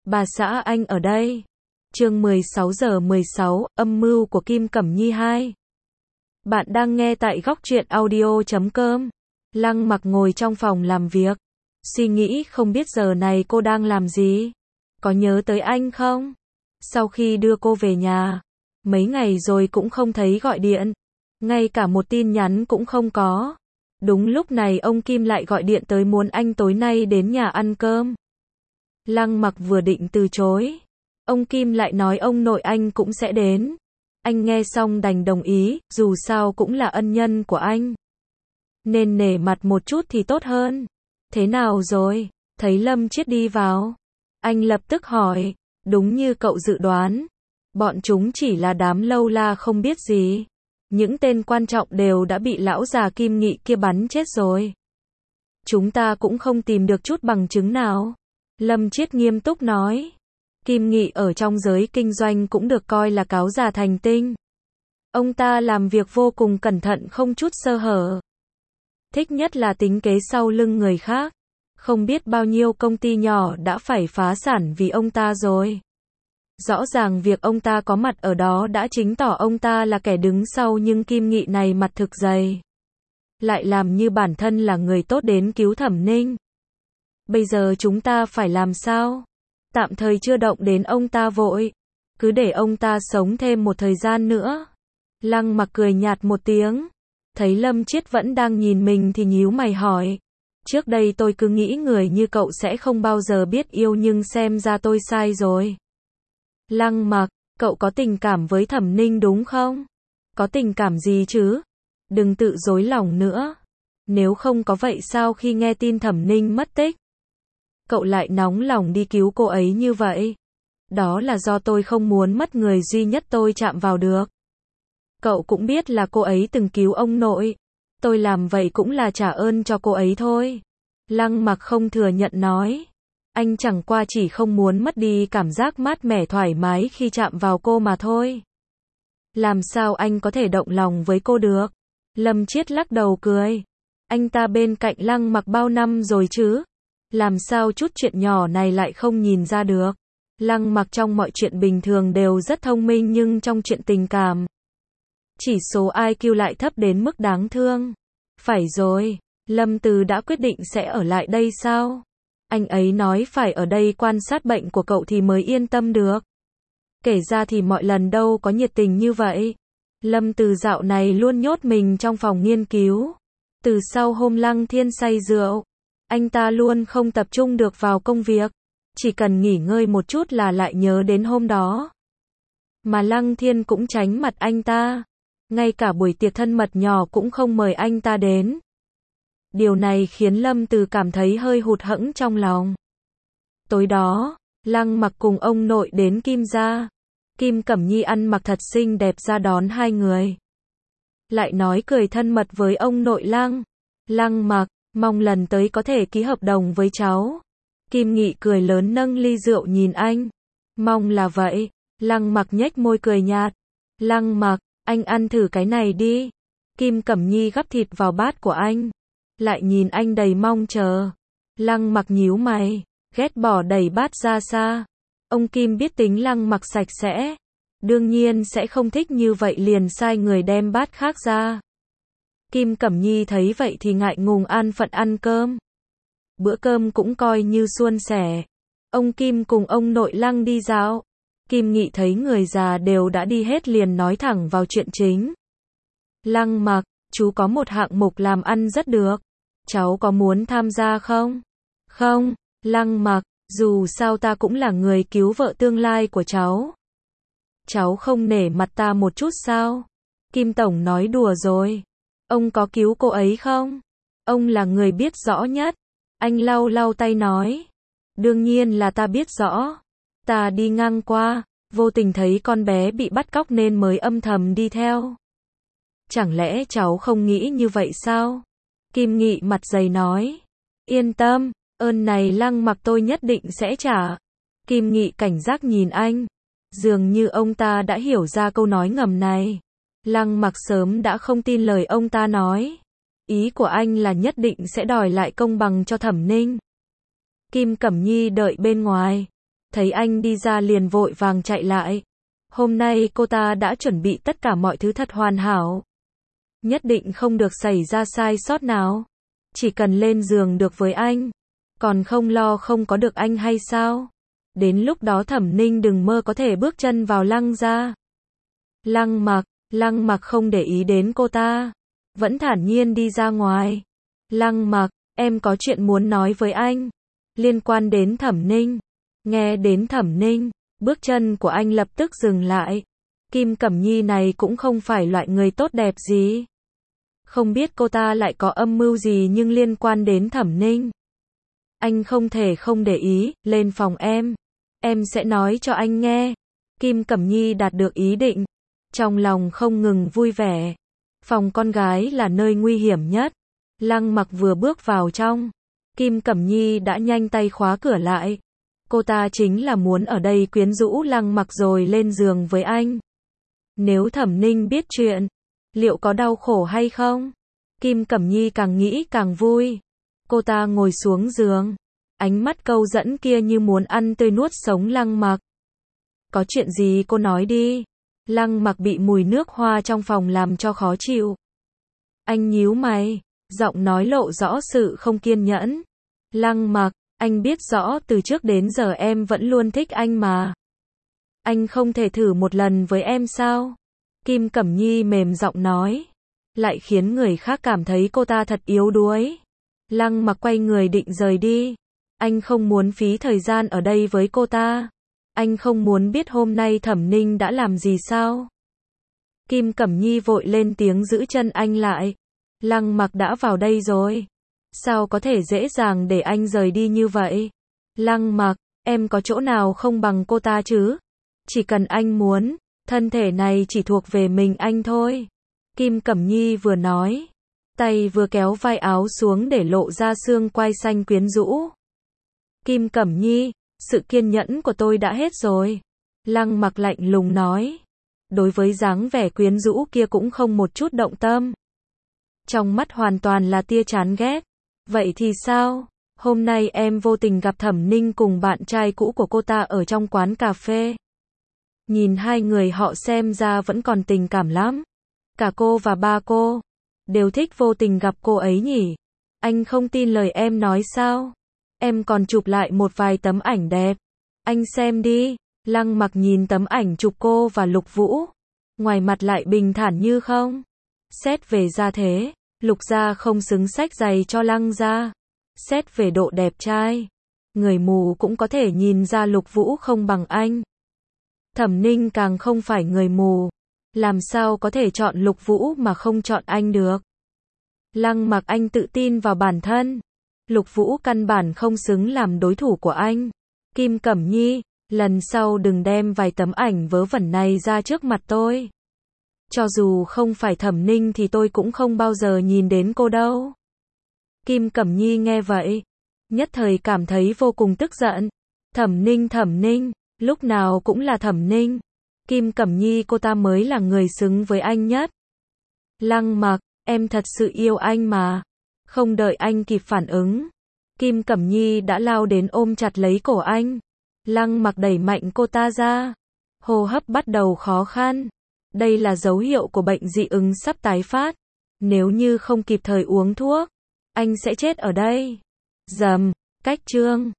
Bà xã anh ở đây. Chương 16:16, âm mưu của Kim Cẩm Nhi 2. Bạn đang nghe tại góc truyện audio.com. Lăng Mặc ngồi trong phòng làm việc, suy nghĩ không biết giờ này cô đang làm gì. Có nhớ tới anh không? Sau khi đưa cô về nhà, mấy ngày rồi cũng không thấy gọi điện, ngay cả một tin nhắn cũng không có. Đúng lúc này ông Kim lại gọi điện tới muốn anh tối nay đến nhà ăn cơm. Lăng Mặc vừa định từ chối, ông Kim lại nói ông nội anh cũng sẽ đến. Anh nghe xong đành đồng ý, dù sao cũng là ân nhân của anh, nên nể mặt một chút thì tốt hơn. Thế nào rồi? Thấy Lâm Chiết đi vào, anh lập tức hỏi. Đúng như cậu dự đoán, bọn chúng chỉ là đám lâu la không biết gì. Những tên quan trọng đều đã bị lão già Kim Nghị kia bắn chết rồi. Chúng ta cũng không tìm được chút bằng chứng nào. Lâm Chiết nghiêm túc nói. Kim Nghị ở trong giới kinh doanh cũng được coi là cáo già thành tinh. Ông ta làm việc vô cùng cẩn thận, không chút sơ hở. Thích nhất là tính kế sau lưng người khác. Không biết bao nhiêu công ty nhỏ đã phải phá sản vì ông ta rồi. Rõ ràng việc ông ta có mặt ở đó đã chứng tỏ ông ta là kẻ đứng sau, nhưng Kim Nghị này mặt thực dày, lại làm như bản thân là người tốt đến cứu Thẩm Ninh. Bây giờ chúng ta phải làm sao? Tạm thời chưa động đến ông ta vội, cứ để ông ta sống thêm một thời gian nữa. Lăng Mặc cười nhạt một tiếng, thấy Lâm Chiết vẫn đang nhìn mình thì nhíu mày hỏi. Trước đây tôi cứ nghĩ người như cậu sẽ không bao giờ biết yêu, nhưng xem ra tôi sai rồi. Lăng Mặc, cậu có tình cảm với Thẩm Ninh đúng không? Có tình cảm gì chứ? Đừng tự dối lòng nữa. Nếu không có vậy sao khi nghe tin Thẩm Ninh mất tích, cậu lại nóng lòng đi cứu cô ấy như vậy? Đó là do tôi không muốn mất người duy nhất tôi chạm vào được. Cậu cũng biết là cô ấy từng cứu ông nội. Tôi làm vậy cũng là trả ơn cho cô ấy thôi. Lăng Mặc không thừa nhận nói. Anh chẳng qua chỉ không muốn mất đi cảm giác mát mẻ thoải mái khi chạm vào cô mà thôi. Làm sao anh có thể động lòng với cô được? Lâm Chiết lắc đầu cười. Anh ta bên cạnh Lăng Mặc bao năm rồi chứ? Làm sao chút chuyện nhỏ này lại không nhìn ra được? Lăng Mặc trong mọi chuyện bình thường đều rất thông minh, nhưng trong chuyện tình cảm, chỉ số IQ lại thấp đến mức đáng thương. Phải rồi, Lâm Từ đã quyết định sẽ ở lại đây sao? Anh ấy nói phải ở đây quan sát bệnh của cậu thì mới yên tâm được. Kể ra thì mọi lần đâu có nhiệt tình như vậy. Lâm Từ dạo này luôn nhốt mình trong phòng nghiên cứu. Từ sau hôm Lăng Thiên say rượu, anh ta luôn không tập trung được vào công việc. Chỉ cần nghỉ ngơi một chút là lại nhớ đến hôm đó. Mà Lăng Thiên cũng tránh mặt anh ta. Ngay cả buổi tiệc thân mật nhỏ cũng không mời anh ta đến. Điều này khiến Lâm Từ cảm thấy hơi hụt hẫng trong lòng. Tối đó, Lăng Mặc cùng ông nội đến Kim gia. Kim Cẩm Nhi ăn mặc thật xinh đẹp ra đón hai người, lại nói cười thân mật với ông nội Lăng. Lăng Mặc, mong lần tới có thể ký hợp đồng với cháu. Kim Nghị cười lớn nâng ly rượu nhìn anh. Mong là vậy. Lăng Mặc nhếch môi cười nhạt. Lăng Mặc, anh ăn thử cái này đi. Kim Cẩm Nhi gắp thịt vào bát của anh, lại nhìn anh đầy mong chờ. Lăng Mặc nhíu mày, ghét bỏ đẩy bát ra xa. Ông Kim biết tính Lăng Mặc sạch sẽ, đương nhiên sẽ không thích như vậy, liền sai người đem bát khác ra. Kim Cẩm Nhi thấy vậy thì ngại ngùng an phận ăn cơm. Bữa cơm cũng coi như suôn sẻ. Ông Kim cùng ông nội Lăng đi dạo. Kim Nghị thấy người già đều đã đi hết liền nói thẳng vào chuyện chính. Lăng Mặc, chú có một hạng mục làm ăn rất được. Cháu có muốn tham gia không? Không, Lăng Mặc, dù sao ta cũng là người cứu vợ tương lai của cháu. Cháu không nể mặt ta một chút sao? Kim Tổng nói đùa rồi. Ông có cứu cô ấy không? Ông là người biết rõ nhất. Anh lau lau tay nói. Đương nhiên là ta biết rõ. Ta đi ngang qua, vô tình thấy con bé bị bắt cóc nên mới âm thầm đi theo. Chẳng lẽ cháu không nghĩ như vậy sao? Kim Nghị mặt dày nói. Yên tâm, ơn này Lăng Mặc tôi nhất định sẽ trả. Kim Nghị cảnh giác nhìn anh. Dường như ông ta đã hiểu ra câu nói ngầm này. Lăng Mặc sớm đã không tin lời ông ta nói. Ý của anh là nhất định sẽ đòi lại công bằng cho Thẩm Ninh. Kim Cẩm Nhi đợi bên ngoài. thấy anh đi ra liền vội vàng chạy lại. Hôm nay cô ta đã chuẩn bị tất cả mọi thứ thật hoàn hảo. Nhất định không được xảy ra sai sót nào. Chỉ cần lên giường được với anh. Còn không lo không có được anh hay sao? Đến lúc đó Thẩm Ninh đừng mơ có thể bước chân vào Lăng gia. Lăng Mặc không để ý đến cô ta. Vẫn thản nhiên đi ra ngoài. Lăng Mặc, em có chuyện muốn nói với anh. Liên quan đến Thẩm Ninh. Nghe đến Thẩm Ninh, bước chân của anh lập tức dừng lại. Kim Cẩm Nhi này cũng không phải loại người tốt đẹp gì. Không biết cô ta lại có âm mưu gì nhưng liên quan đến Thẩm Ninh. Anh không thể không để ý, lên phòng em. Em sẽ nói cho anh nghe. Kim Cẩm Nhi đạt được ý định. Trong lòng không ngừng vui vẻ. Phòng con gái là nơi nguy hiểm nhất. Lăng Mặc vừa bước vào trong. Kim Cẩm Nhi đã nhanh tay khóa cửa lại. Cô ta chính là muốn ở đây quyến rũ Lăng Mặc rồi lên giường với anh. Nếu Thẩm Ninh biết chuyện, liệu có đau khổ hay không? Kim Cẩm Nhi càng nghĩ càng vui. Cô ta ngồi xuống giường. Ánh mắt câu dẫn kia như muốn ăn tươi nuốt sống Lăng Mặc. Có chuyện gì cô nói đi. Lăng Mặc bị mùi nước hoa trong phòng làm cho khó chịu. Anh nhíu mày, giọng nói lộ rõ sự không kiên nhẫn. Lăng Mặc, anh biết rõ từ trước đến giờ em vẫn luôn thích anh mà. Anh không thể thử một lần với em sao? Kim Cẩm Nhi mềm giọng nói. Lại khiến người khác cảm thấy cô ta thật yếu đuối. Lăng Mặc quay người định rời đi. Anh không muốn phí thời gian ở đây với cô ta. Anh không muốn biết hôm nay Thẩm Ninh đã làm gì sao? Kim Cẩm Nhi vội lên tiếng giữ chân anh lại. Lăng Mặc đã vào đây rồi. Sao có thể dễ dàng để anh rời đi như vậy? Lăng Mặc, em có chỗ nào không bằng cô ta chứ? Chỉ cần anh muốn, thân thể này chỉ thuộc về mình anh thôi. Kim Cẩm Nhi vừa nói, tay vừa kéo vai áo xuống để lộ ra xương quai xanh quyến rũ. Kim Cẩm Nhi, sự kiên nhẫn của tôi đã hết rồi. Lăng Mặc lạnh lùng nói. Đối với dáng vẻ quyến rũ kia cũng không một chút động tâm. Trong mắt hoàn toàn là tia chán ghét. Vậy thì sao? Hôm nay em vô tình gặp Thẩm Ninh cùng bạn trai cũ của cô ta ở trong quán cà phê. Nhìn hai người họ xem ra vẫn còn tình cảm lắm. Cả cô và ba cô đều thích vô tình gặp cô ấy nhỉ? Anh không tin lời em nói sao? Em còn chụp lại một vài tấm ảnh đẹp. Anh xem đi. Lăng Mặc nhìn tấm ảnh chụp cô và Lục Vũ. Ngoài mặt lại bình thản như không. Xét về gia thế, Lục gia không xứng xách giày cho Lăng gia. Xét về độ đẹp trai, người mù cũng có thể nhìn ra Lục Vũ không bằng anh. Thẩm Ninh càng không phải người mù. Làm sao có thể chọn Lục Vũ mà không chọn anh được? Lăng Mặc anh tự tin vào bản thân. Lục Vũ căn bản không xứng làm đối thủ của anh. Kim Cẩm Nhi, lần sau đừng đem vài tấm ảnh vớ vẩn này ra trước mặt tôi. Cho dù không phải Thẩm Ninh thì tôi cũng không bao giờ nhìn đến cô đâu. Kim Cẩm Nhi nghe vậy, nhất thời cảm thấy vô cùng tức giận. Thẩm Ninh, lúc nào cũng là Thẩm Ninh. Kim Cẩm Nhi cô ta mới là người xứng với anh nhất. Lăng Mặc, em thật sự yêu anh mà. Không đợi anh kịp phản ứng, Kim Cẩm Nhi đã lao đến ôm chặt lấy cổ anh. Lăng Mặc đẩy mạnh cô ta ra. Hô hấp bắt đầu khó khăn. Đây là dấu hiệu của bệnh dị ứng sắp tái phát. Nếu như không kịp thời uống thuốc, anh sẽ chết ở đây. Cách chương